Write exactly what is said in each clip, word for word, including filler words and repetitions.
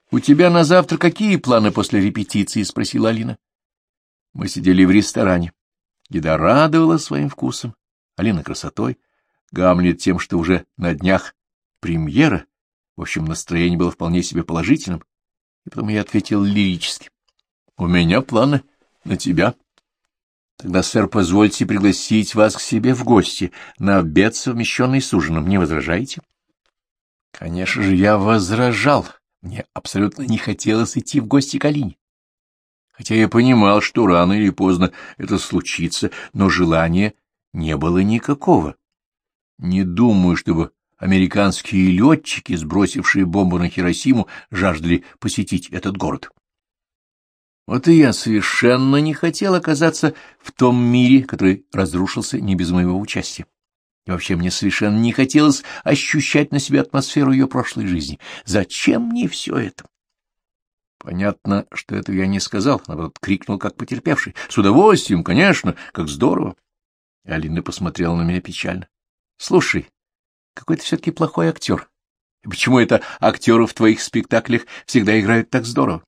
— У тебя на завтра какие планы после репетиции? — спросила Алина. Мы сидели в ресторане. Еда радовала своим вкусом, Алина — красотой, Гамлет тем, что уже на днях премьера. В общем, настроение было вполне себе положительным, и потом я ответил лирически. — У меня планы на тебя. — Тогда, сэр, позвольте пригласить вас к себе в гости на обед, совмещенный с ужином. Не возражаете? Конечно же, я возражал. Мне абсолютно не хотелось идти в гости к Алине. Хотя я понимал, что рано или поздно это случится, но желания не было никакого. Не думаю, чтобы американские летчики, сбросившие бомбу на Хиросиму, жаждали посетить этот город. Вот и я совершенно не хотел оказаться в том мире, который разрушился не без моего участия. И вообще мне совершенно не хотелось ощущать на себе атмосферу ее прошлой жизни. Зачем мне все это? Понятно, что этого я не сказал, наоборот, крикнул, как потерпевший. С удовольствием, конечно, как здорово. Алина посмотрела на меня печально. Слушай, какой ты все-таки плохой актер. И почему это актеры в твоих спектаклях всегда играют так здорово?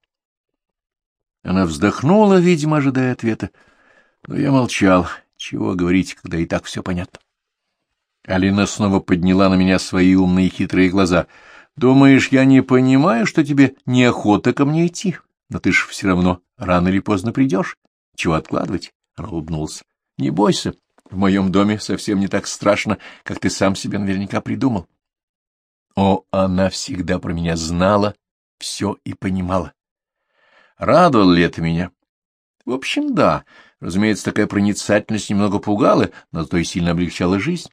Она вздохнула, видимо, ожидая ответа. Но я молчал. Чего говорить, когда и так все понятно. Алина снова подняла на меня свои умные хитрые глаза. «Думаешь, я не понимаю, что тебе неохота ко мне идти? Но ты ж все равно рано или поздно придешь. Чего откладывать?» Она улыбнулась. «Не бойся, в моем доме совсем не так страшно, как ты сам себе наверняка придумал». О, она всегда про меня знала, все и понимала. Радовало ли это меня? В общем, да. Разумеется, такая проницательность немного пугала, но зато и сильно облегчала жизнь.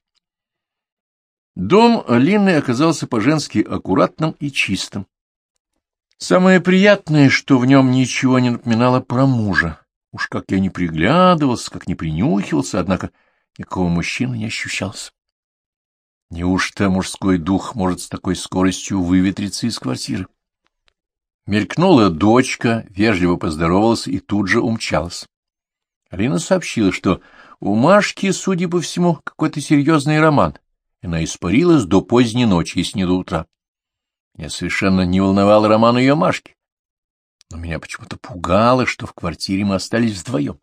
Дом Алины оказался по-женски аккуратным и чистым. Самое приятное, что в нем ничего не напоминало про мужа. Уж как я не приглядывался, как не принюхивался, однако никакого мужчины не ощущался. Неужто мужской дух может с такой скоростью выветриться из квартиры? Мелькнула дочка, вежливо поздоровалась и тут же умчалась. Алина сообщила, что у Машки, судя по всему, какой-то серьезный роман. Она испарилась до поздней ночи, если не до утра. Меня совершенно не волновал роман ее Машки. Но меня почему-то пугало, что в квартире мы остались вдвоем.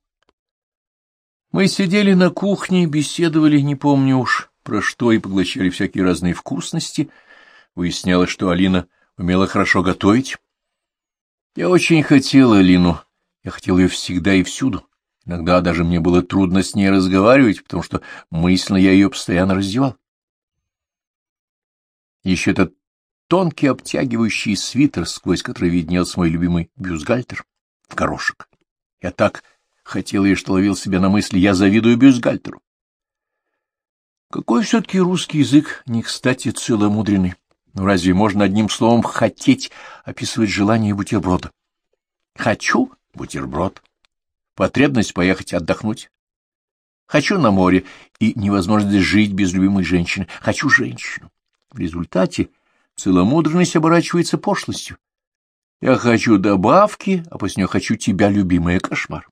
Мы сидели на кухне, беседовали, не помню уж про что, и поглощали всякие разные вкусности. Выяснялось, что Алина умела хорошо готовить. Я очень хотел Алину. Я хотел ее всегда и всюду. Иногда даже мне было трудно с ней разговаривать, потому что мысленно я ее постоянно раздевал. Еще этот тонкий обтягивающий свитер, сквозь который виднелся мой любимый бюстгальтер в горошек. Я так хотел и что ловил себя на мысли, я завидую бюстгальтеру. Какой все-таки русский язык, не кстати, целомудренный. Ну разве можно одним словом «хотеть» описывать желание бутерброда? Хочу бутерброд, потребность поехать отдохнуть. Хочу на море и невозможность жить без любимой женщины. Хочу женщину. В результате целомудренность оборачивается пошлостью. Я хочу добавки, а после нее хочу тебя, любимая, кошмар.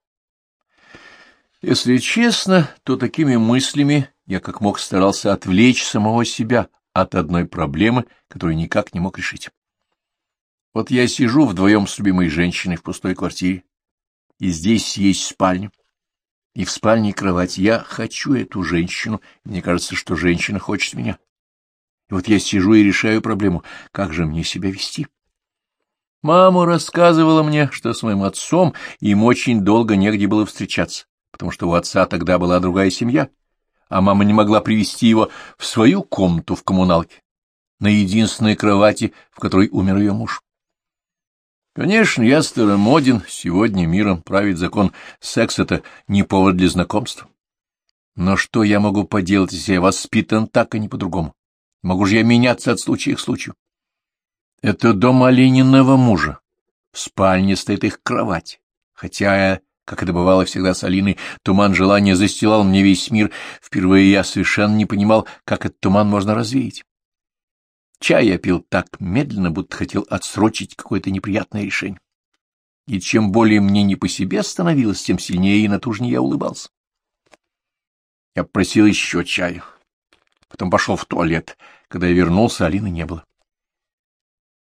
Если честно, то такими мыслями я как мог старался отвлечь самого себя от одной проблемы, которую никак не мог решить. Вот я сижу вдвоем с любимой женщиной в пустой квартире, и здесь есть спальня, и в спальне кровать. Я хочу эту женщину, и мне кажется, что женщина хочет меня. И вот я сижу и решаю проблему, как же мне себя вести. Мама рассказывала мне, что с моим отцом им очень долго негде было встречаться, потому что у отца тогда была другая семья, а мама не могла привести его в свою комнату в коммуналке, на единственной кровати, в которой умер ее муж. Конечно, я старомоден, сегодня миром правит закон, секс — это не повод для знакомства. Но что я могу поделать, если я воспитан так, а не по-другому? Могу же я меняться от случая к случаю? Это дом Алининого мужа. В спальне стоит их кровать. Хотя, как это бывало всегда с Алиной, туман желания застилал мне весь мир. Впервые я совершенно не понимал, как этот туман можно развеять. Чай я пил так медленно, будто хотел отсрочить какое-то неприятное решение. И чем более мне не по себе становилось, тем сильнее и натужнее я улыбался. Я просил еще чаю. Потом пошел в туалет. Когда я вернулся, Алины не было.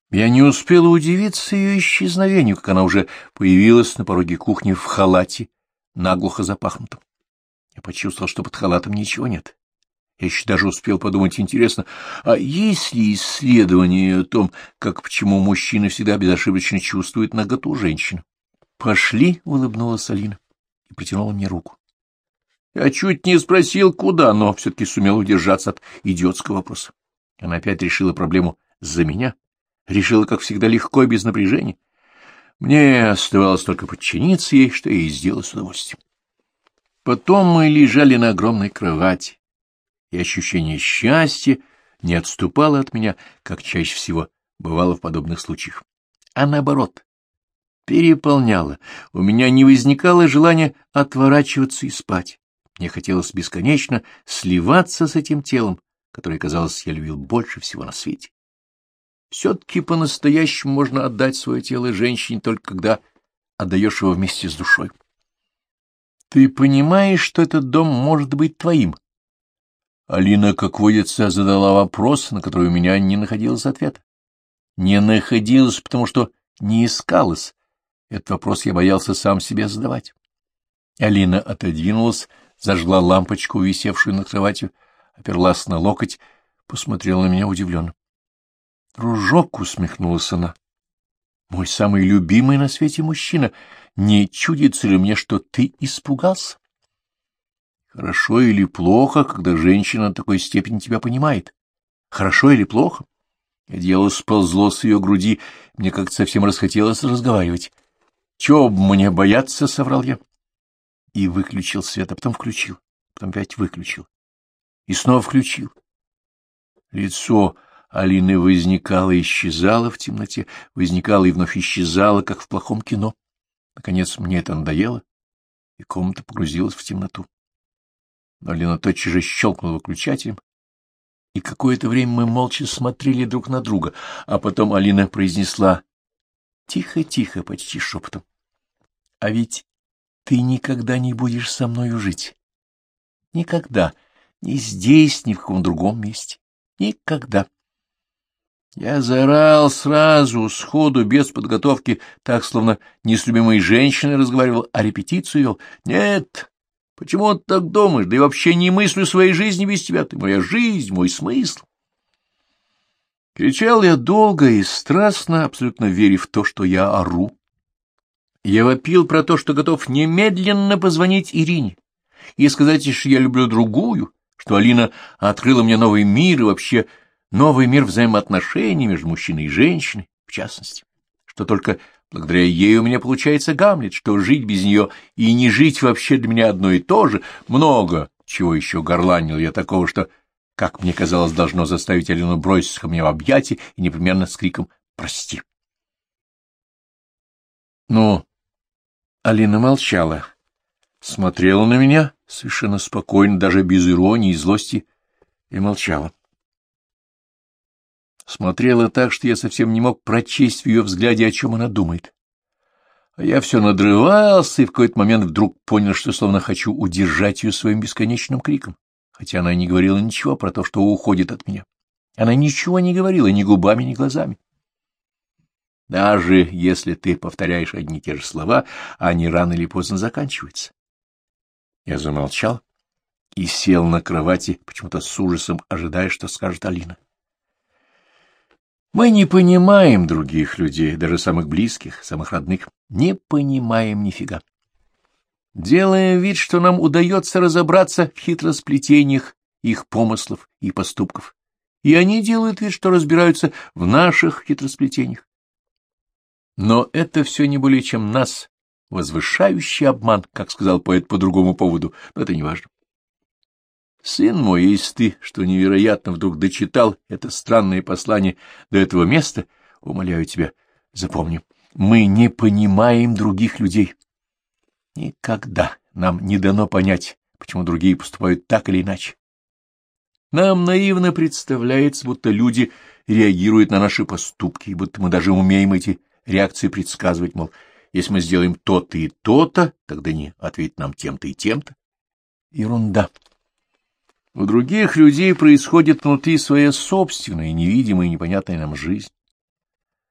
Я не успела удивиться ее исчезновению, как она уже появилась на пороге кухни в халате, наглухо запахнутом. Я почувствовал, что под халатом ничего нет. Я еще даже успел подумать, интересно, а есть ли исследование о том, как почему мужчины всегда безошибочно чувствуют наготу женщины? «Пошли», — улыбнулась Алина и протянула мне руку. Я чуть не спросил, куда, но все-таки сумел удержаться от идиотского вопроса. Она опять решила проблему за меня, решила, как всегда, легко и без напряжения. Мне оставалось только подчиниться ей, что я и сделал с удовольствием. Потом мы лежали на огромной кровати, и ощущение счастья не отступало от меня, как чаще всего бывало в подобных случаях, а наоборот, переполняло. У меня не возникало желания отворачиваться и спать. Мне хотелось бесконечно сливаться с этим телом, которое, казалось, я любил больше всего на свете. Все-таки по-настоящему можно отдать свое тело женщине только когда отдаешь его вместе с душой. Ты понимаешь, что этот дом может быть твоим? Алина, как водится, задала вопрос, на который у меня не находилось ответа. Не находилось, потому что не искалось. Этот вопрос я боялся сам себе задавать. Алина отодвинулась, зажгла лампочку, висевшую над кроватью, оперлась на локоть, посмотрела на меня удивленно. — Дружок, — усмехнулась она, — мой самый любимый на свете мужчина, не чудится ли мне, что ты испугался? Хорошо или плохо, когда женщина на такой степени тебя понимает? Хорошо или плохо? Одеяло сползло с ее груди, мне как-то совсем расхотелось разговаривать. — Чего б мне бояться, — соврал я. И выключил свет, а потом включил, потом опять выключил. И снова включил. Лицо Алины возникало и исчезало в темноте, возникало и вновь исчезало, как в плохом кино. Наконец мне это надоело, и комната погрузилась в темноту. Но Алина тотчас же щелкнула выключателем, и какое-то время мы молча смотрели друг на друга, а потом Алина произнесла тихо-тихо, почти шепотом: — А ведь ты никогда не будешь со мною жить. Никогда. Ни здесь, ни в каком другом месте. Никогда. Я заорал сразу, сходу, без подготовки, так, словно не с любимой женщиной разговаривал, а репетицию вел. Нет, почему ты так думаешь? Да и вообще не мыслю своей жизни без тебя. Ты моя жизнь, мой смысл. Кричал я долго и страстно, абсолютно веря в то, что я ору. Я вопил про то, что готов немедленно позвонить Ирине и сказать, что я люблю другую, что Алина открыла мне новый мир и вообще новый мир взаимоотношений между мужчиной и женщиной, в частности, что только благодаря ей у меня получается Гамлет, что жить без нее и не жить вообще для меня одно и то же. Много чего еще горланил я такого, что, как мне казалось, должно заставить Алину броситься ко мне в объятия и непременно с криком «Прости». Ну, Алина молчала, смотрела на меня совершенно спокойно, даже без иронии и злости, и молчала. Смотрела так, что я совсем не мог прочесть в ее взгляде, о чем она думает. А я все надрывался и в какой-то момент вдруг понял, что словно хочу удержать ее своим бесконечным криком, хотя она не говорила ничего про то, что уходит от меня. Она ничего не говорила ни губами, ни глазами. Даже если ты повторяешь одни и те же слова, они рано или поздно заканчиваются. Я замолчал и сел на кровати, почему-то с ужасом ожидая, что скажет Алина. Мы не понимаем других людей, даже самых близких, самых родных. Не понимаем нифига. Делаем вид, что нам удается разобраться в хитросплетениях их помыслов и поступков. И они делают вид, что разбираются в наших хитросплетениях. Но это все не более чем нас возвышающий обман, как сказал поэт по другому поводу, но это не важно. Сын мой, если ты, что невероятно, вдруг дочитал это странное послание до этого места, умоляю тебя, запомни, мы не понимаем других людей. Никогда нам не дано понять, почему другие поступают так или иначе. Нам наивно представляется, будто люди реагируют на наши поступки, и будто мы даже умеем эти реакции предсказывать, мол, если мы сделаем то-то и то-то, тогда не ответь нам тем-то и тем-то. Ерунда. У других людей происходит внутри своя собственная, невидимая и непонятная нам жизнь.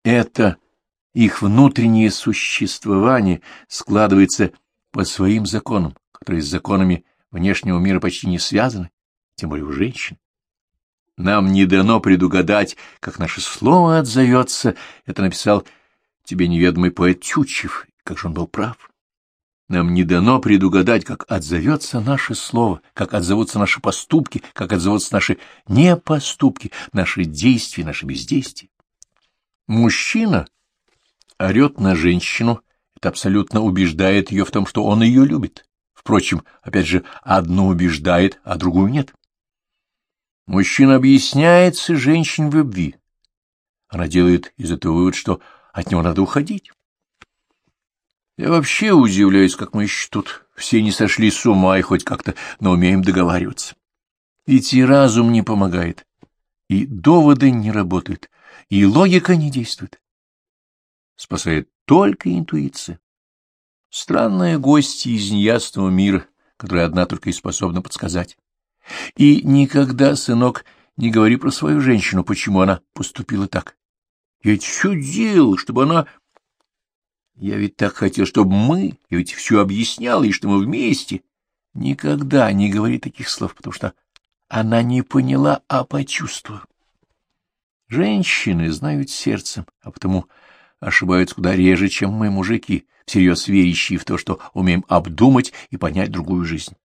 Это их внутреннее существование складывается по своим законам, которые с законами внешнего мира почти не связаны, тем более у женщин. Нам не дано предугадать, как наше слово отзовется. Это написал тебе неведомый поэт Тютчев, как же он был прав. Нам не дано предугадать, как отзовется наше слово, как отзовутся наши поступки, как отзовутся наши непоступки, наши действия, наши бездействия. Мужчина орет на женщину, это абсолютно убеждает ее в том, что он ее любит. Впрочем, опять же, одну убеждает, а другую нет. Мужчина объясняется женщине в любви. Она делает из этого вывод, что от него надо уходить. Я вообще удивляюсь, как мы еще тут все не сошли с ума и хоть как-то, но умеем договариваться. Ведь и разум не помогает, и доводы не работают, и логика не действует. Спасает только интуиция. Странная гостья из неясного мира, которая одна только и способна подсказать. И никогда, сынок, не говори про свою женщину, почему она поступила так. Я ведь все делал, чтобы она... Я ведь так хотел, чтобы мы... Я ведь все объяснял, и что мы вместе. Никогда не говори таких слов, потому что она не поняла, а почувствовала. Женщины знают сердцем, а потому ошибаются куда реже, чем мы, мужики, всерьез верящие в то, что умеем обдумать и понять другую жизнь.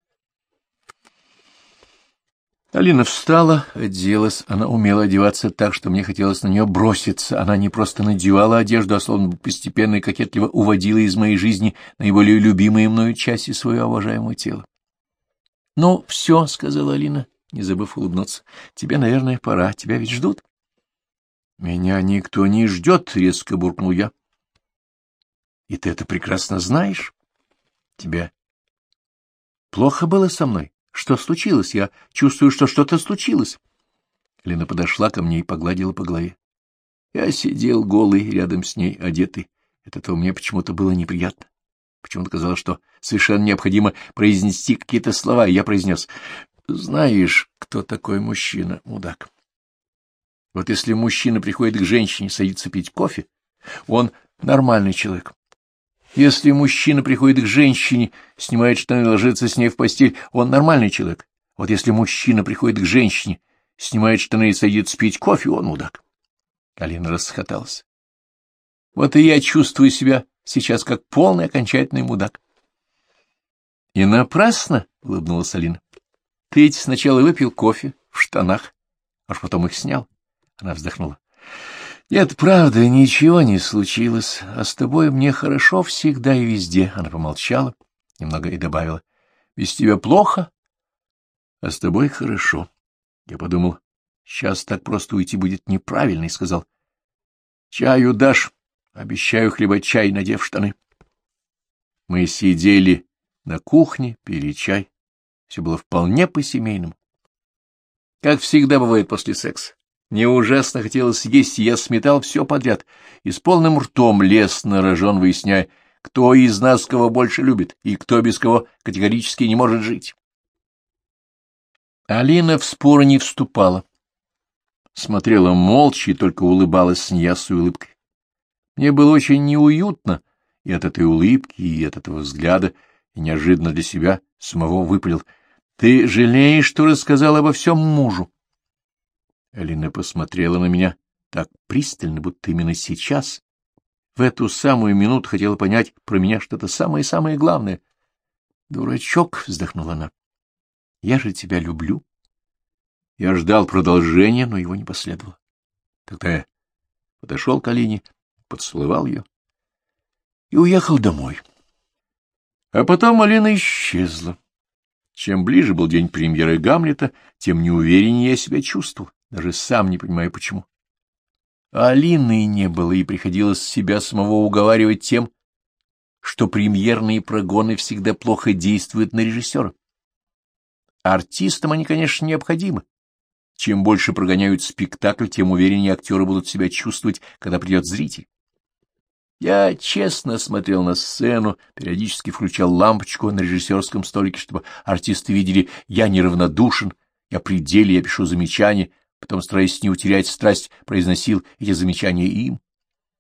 Алина встала, оделась. Она умела одеваться так, что мне хотелось на нее броситься. Она не просто надевала одежду, а словно постепенно и кокетливо уводила из моей жизни наиболее любимые мною части своего обожаемого тела. — Ну, все, — сказала Алина, не забыв улыбнуться. — Тебе, наверное, пора. Тебя ведь ждут? — Меня никто не ждет, — резко буркнул я. — И ты это прекрасно знаешь? Тебе плохо было со мной? Что случилось? Я чувствую, что что-то случилось. Лена подошла ко мне и погладила по голове. Я сидел голый рядом с ней, одетый. От этого мне почему-то было неприятно. Почему-то казалось, что совершенно необходимо произнести какие-то слова, и я произнес: знаешь, кто такой мужчина, мудак? Вот если мужчина приходит к женщине, садится пить кофе, он нормальный человек. Если мужчина приходит к женщине, снимает штаны и ложится с ней в постель, он нормальный человек. Вот если мужчина приходит к женщине, снимает штаны и садится пить кофе, он мудак. Алина расхохоталась. Вот и я чувствую себя сейчас как полный окончательный мудак. — И напрасно, — улыбнулась Алина. — Ты ведь сначала выпил кофе в штанах, а уж потом их снял. Она вздохнула. Нет, правда, ничего не случилось, а с тобой мне хорошо всегда и везде. Она помолчала немного и добавила: без тебя плохо, а с тобой хорошо. Я подумал, сейчас так просто уйти будет неправильно, и сказал: чаю дашь? Обещаю хлебать чай, надев штаны. Мы сидели на кухне, пили чай. Все было вполне по-семейному. Как всегда бывает после секса. Мне ужасно хотелось есть, и я сметал все подряд, и с полным ртом лез на рожон, выясняя, кто из нас кого больше любит, и кто без кого категорически не может жить. Алина в споры не вступала. Смотрела молча и только улыбалась с неясной улыбкой. Мне было очень неуютно и от этой улыбки, и от этого взгляда, и неожиданно для себя самого выпалил: ты жалеешь, что рассказал обо всем мужу? Алина посмотрела на меня так пристально, будто именно сейчас, в эту самую минуту, хотела понять про меня что-то самое-самое главное. «Дурачок!» — вздохнула она. «Я же тебя люблю». Я ждал продолжения, но его не последовало. Тогда я подошел к Алине, поцеловал ее и уехал домой. А потом Алина исчезла. Чем ближе был день премьеры «Гамлета», тем неувереннее я себя чувствовал. Даже сам не понимаю, почему. А Алины не было, и приходилось себя самого уговаривать тем, что премьерные прогоны всегда плохо действуют на режиссера. Артистам они, конечно, необходимы. Чем больше прогоняют спектакль, тем увереннее актеры будут себя чувствовать, когда придет зритель. Я честно смотрел на сцену, периодически включал лампочку на режиссерском столике, чтобы артисты видели: я неравнодушен, я при деле, я пишу замечания, потом, стараясь не утерять страсть, произносил эти замечания им.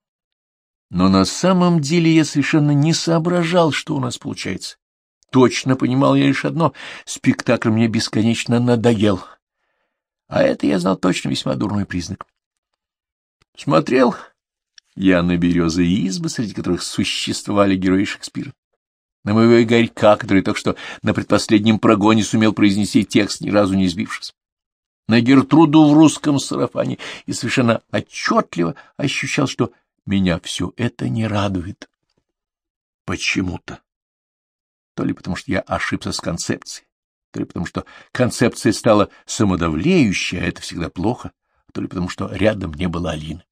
Но на самом деле я совершенно не соображал, что у нас получается. Точно понимал я лишь одно — спектакль мне бесконечно надоел. А это я знал точно весьма дурной признак. Смотрел я на березы и избы, среди которых существовали герои Шекспира, на моего Игорька, который только что на предпоследнем прогоне сумел произнести текст, ни разу не сбившись, на Гертруду в русском сарафане, и совершенно отчетливо ощущал, что меня все это не радует. Почему-то. То ли потому, что я ошибся с концепцией, то ли потому, что концепция стала самодовлеющей, а это всегда плохо, то ли потому, что рядом не было Алины.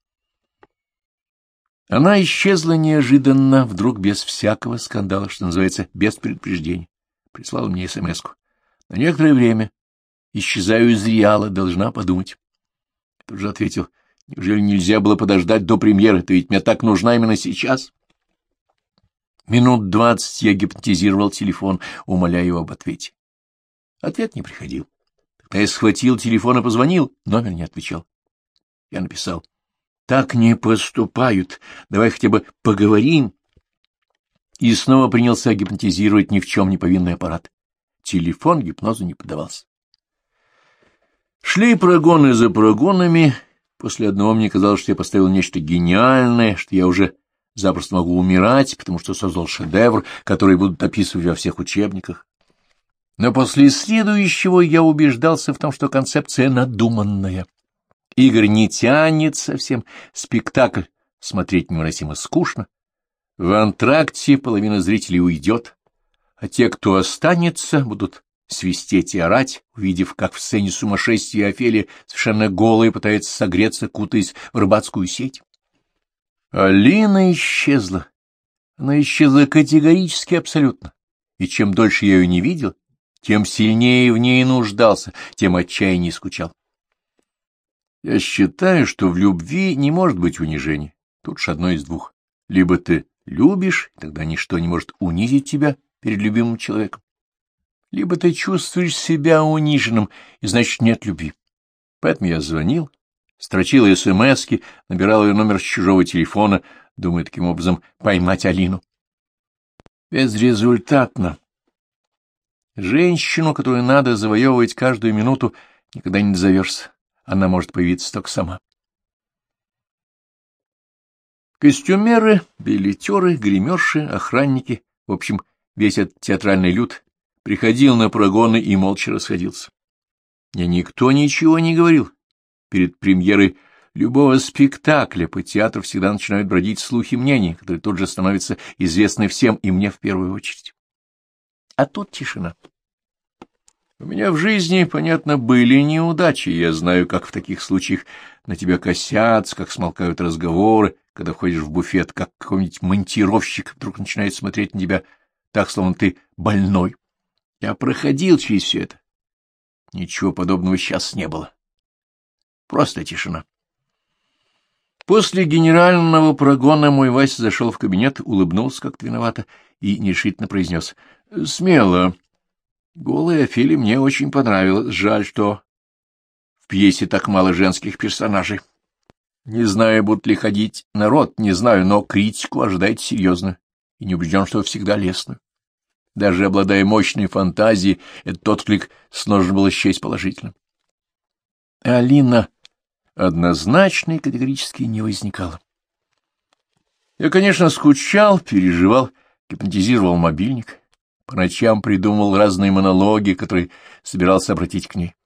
Она исчезла неожиданно, вдруг без всякого скандала, что называется, без предупреждения. Прислала мне смс-ку. На некоторое время исчезаю из Реала, должна подумать. Тут же ответил: неужели нельзя было подождать до премьеры? Ты ведь мне так нужна именно сейчас. Минут двадцать я гипнотизировал телефон, умоляя его об ответе. Ответ не приходил. Когда я схватил телефон и позвонил, номер не отвечал. Я написал: так не поступают, давай хотя бы поговорим. И снова принялся гипнотизировать ни в чем не повинный аппарат. Телефон гипнозу не поддавался. Шли прогоны за прогонами. После одного мне казалось, что я поставил нечто гениальное, что я уже запросто могу умирать, потому что создал шедевр, который будут описывать во всех учебниках. Но после следующего я убеждался в том, что концепция надуманная. Игорь не тянет совсем, спектакль смотреть невыносимо скучно. В антракте половина зрителей уйдет, а те, кто останется, будут свистеть и орать, увидев, как в сцене сумасшествия Офелия совершенно голая пытается согреться, кутаясь в рыбацкую сеть. Алина исчезла. Она исчезла категорически абсолютно. И чем дольше я ее не видел, тем сильнее в ней нуждался, тем отчаяннее скучал. Я считаю, что в любви не может быть унижения. Тут ж одно из двух. Либо ты любишь, тогда ничто не может унизить тебя перед любимым человеком. Либо ты чувствуешь себя униженным, и значит нет любви. Поэтому я звонил, строчил эс-эм-эски, набирал ее номер с чужого телефона, думая таким образом поймать Алину. Безрезультатно. Женщину, которую надо завоевывать каждую минуту, никогда не дозовешься. Она может появиться только сама. Костюмеры, билетеры, гримерши, охранники, в общем, весь этот театральный люд приходил на прогоны и молча расходился. Мне никто ничего не говорил. Перед премьерой любого спектакля по театру всегда начинают бродить слухи мнений, которые тут же становятся известны всем, и мне в первую очередь. А тут тишина. У меня в жизни, понятно, были неудачи, и я знаю, как в таких случаях на тебя косятся, как смолкают разговоры, когда входишь в буфет, как какой-нибудь монтировщик вдруг начинает смотреть на тебя так, словно ты больной. Я проходил через все это. Ничего подобного сейчас не было. Просто тишина. После генерального прогона мой Вася зашел в кабинет, улыбнулся как-то виновато и нерешительно произнес: — Смело. Голая Офелия мне очень понравилась. Жаль, что в пьесе так мало женских персонажей. Не знаю, будут ли ходить народ, не знаю, но критику ожидайте серьезно, и не убежден, что всегда лестную. Даже обладая мощной фантазией, этот отклик сложно было счесть положительным. Алина однозначно и категорически не возникала. Я, конечно, скучал, переживал, гипнотизировал мобильник, по ночам придумывал разные монологи, которые собирался обратить к ней.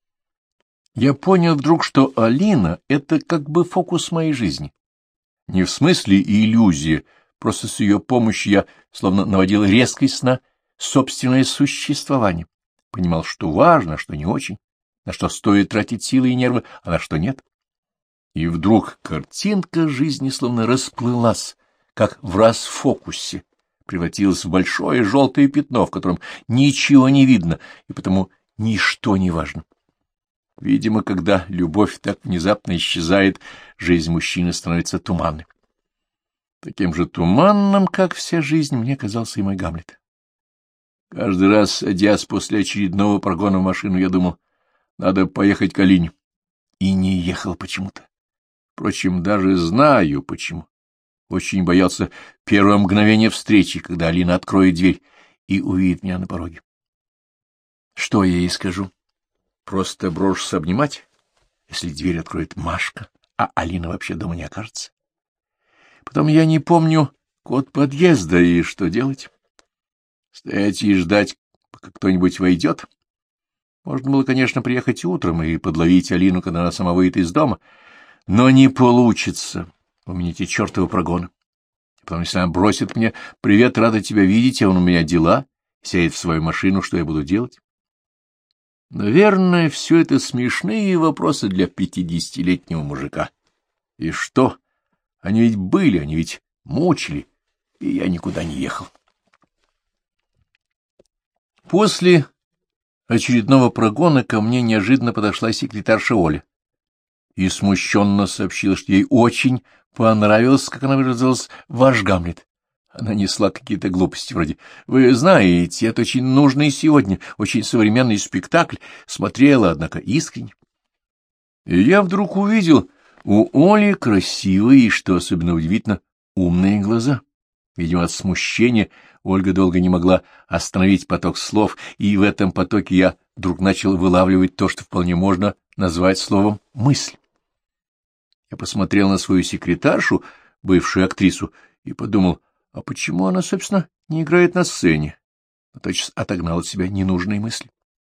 Я понял вдруг, что Алина — это как бы фокус моей жизни. Не в смысле иллюзия, просто с ее помощью я словно наводил резкость на собственное существование, понимал, что важно, что не очень, на что стоит тратить силы и нервы, а на что нет. И вдруг картинка жизни словно расплылась, как в расфокусе, превратилась в большое желтое пятно, в котором ничего не видно, и потому ничто не важно. Видимо, когда любовь так внезапно исчезает, жизнь мужчины становится туманной. Таким же туманным, как вся жизнь, мне казался и мой Гамлет. Каждый раз, садясь после очередного прогона в машину, я думал, надо поехать к Алине. И не ехал почему-то. Впрочем, даже знаю почему. Очень боялся первого мгновения встречи, когда Алина откроет дверь и увидит меня на пороге. Что я ей скажу? Просто брошусь обнимать, если дверь откроет Машка, а Алина вообще дома не окажется. Потом я не помню код подъезда, и что делать? Стоять и ждать, пока кто-нибудь войдет? Можно было, конечно, приехать утром и подловить Алину, когда она сама выйдет из дома, но не получится. У меня эти чертовы прогоны. Потом, если она бросит мне «Привет, рада тебя видеть, а он у меня дела», сядет в свою машину, что я буду делать? Наверное, все это смешные вопросы для пятидесятилетнего мужика. И что? Они ведь были, они ведь мучили, и я никуда не ехал. После очередного прогона ко мне неожиданно подошла секретарша Оля и смущенно сообщила, что ей очень понравилось, как она выразилась, ваш Гамлет. Она несла какие-то глупости вроде «Вы знаете, это очень нужный сегодня, очень современный спектакль», смотрела, однако, искренне. И я вдруг увидел у Оли красивые и, что особенно удивительно, умные глаза. Видимо, от смущения Ольга долго не могла остановить поток слов, и в этом потоке я вдруг начал вылавливать то, что вполне можно назвать словом «мысль». Я посмотрел на свою секретаршу, бывшую актрису, и подумал, а почему она, собственно, не играет на сцене? Но тотчас отогнал от себя ненужные мысли.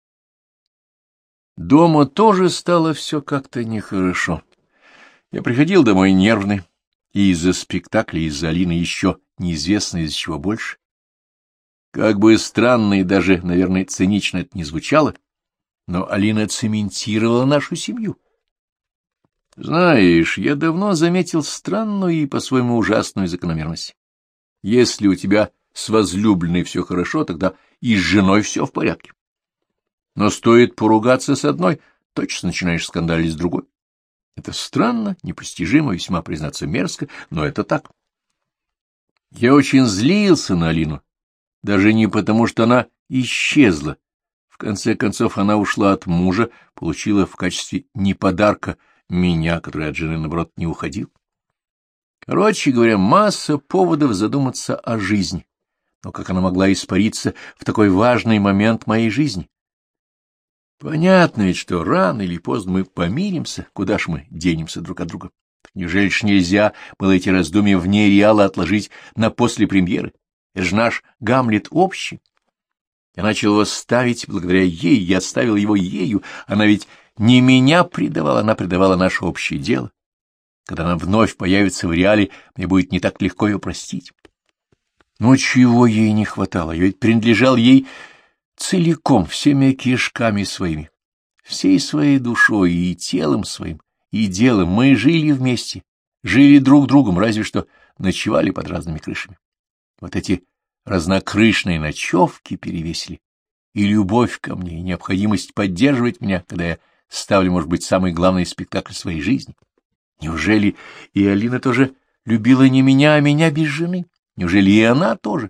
Дома тоже стало все как-то нехорошо. Я приходил домой нервный, и из-за спектакля, из-за Алины еще неизвестно из-за чего больше. Как бы странно и даже, наверное, цинично это не звучало, но Алина цементировала нашу семью. Знаешь, я давно заметил странную и по-своему ужасную закономерность. Если у тебя с возлюбленной все хорошо, тогда и с женой все в порядке. Но стоит поругаться с одной, точно начинаешь скандалить с другой. Это странно, непостижимо, весьма, признаться, мерзко, но это так. Я очень злился на Алину, даже не потому, что она исчезла. В конце концов, она ушла от мужа, получила в качестве не подарка меня, который от жены, наоборот, не уходил. Короче говоря, масса поводов задуматься о жизни. Но как она могла испариться в такой важный момент моей жизни? Понятно ведь, что рано или поздно мы помиримся, куда ж мы денемся друг от друга. Неужели ж нельзя было эти раздумья вне реала отложить на после премьеры? Это же наш Гамлет общий. Я начал его ставить благодаря ей, я ставил его ею. Она ведь не меня предавала, она предавала наше общее дело. Когда она вновь появится в реале, мне будет не так легко ее простить. Но чего ей не хватало? Я ведь принадлежал ей целиком, всеми кишками своими, всей своей душой и телом своим, и делом. Мы жили вместе, жили друг другом, разве что ночевали под разными крышами. Вот эти разнокрышные ночевки перевесили, и любовь ко мне, и необходимость поддерживать меня, когда я ставлю, может быть, самый главный спектакль своей жизни. Неужели и Алина тоже любила не меня, а меня без жены? Неужели и она тоже?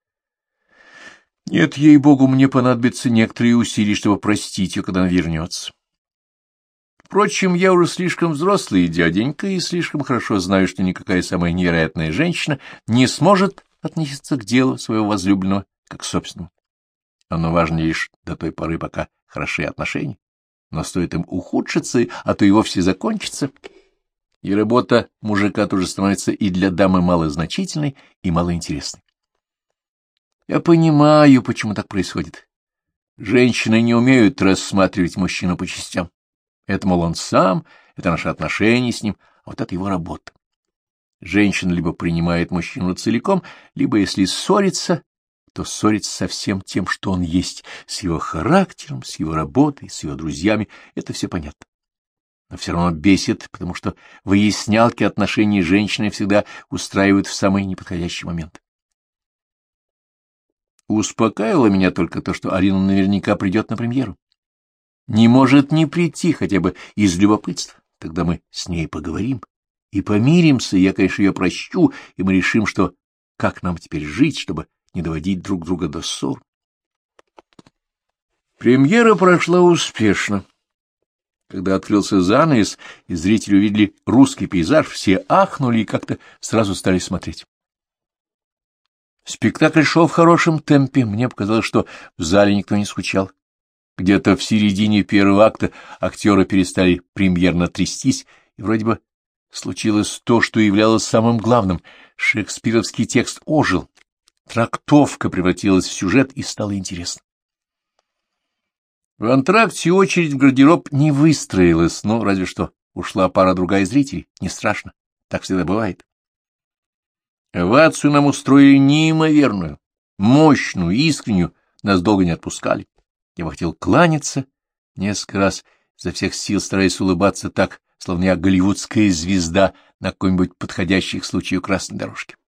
Нет, ей-богу, мне понадобятся некоторые усилия, чтобы простить ее, когда она вернется. Впрочем, я уже слишком взрослый дяденька и слишком хорошо знаю, что никакая самая невероятная женщина не сможет относиться к делу своего возлюбленного как к собственному. Оно важно лишь до той поры, пока хороши отношения, но стоит им ухудшиться, а то и вовсе закончиться, и работа мужика тоже становится и для дамы малозначительной и малоинтересной. Я понимаю, почему так происходит. Женщины не умеют рассматривать мужчину по частям. Это, мол, он сам, это наши отношения с ним, а вот это его работа. Женщина либо принимает мужчину целиком, либо, если ссорится, то ссорится со всем тем, что он есть, с его характером, с его работой, с его друзьями. Это все понятно. Но все равно бесит, потому что выяснялки отношений женщины всегда устраивают в самый неподходящий момент. Успокаивало меня только то, что Алина наверняка придет на премьеру. Не может не прийти, хотя бы из любопытства. Тогда мы с ней поговорим и помиримся, я, конечно, ее прощу, и мы решим, что как нам теперь жить, чтобы не доводить друг друга до ссор. Премьера прошла успешно. Когда открылся занавес, и зрители увидели русский пейзаж, все ахнули и как-то сразу стали смотреть. Спектакль шел в хорошем темпе, мне показалось, что в зале никто не скучал. Где-то в середине первого акта актеры перестали премьерно трястись, и вроде бы случилось то, что являлось самым главным. Шекспировский текст ожил, трактовка превратилась в сюжет и стало интересно. В антракте очередь в гардероб не выстроилась, но разве что ушла пара-другая зрителей. Не страшно, так всегда бывает. Овацию нам устроили неимоверную, мощную, искреннюю, нас долго не отпускали. Я бы хотел кланяться несколько раз, изо всех сил стараясь улыбаться так, словно я голливудская звезда на какой-нибудь подходящей к случаю красной дорожке.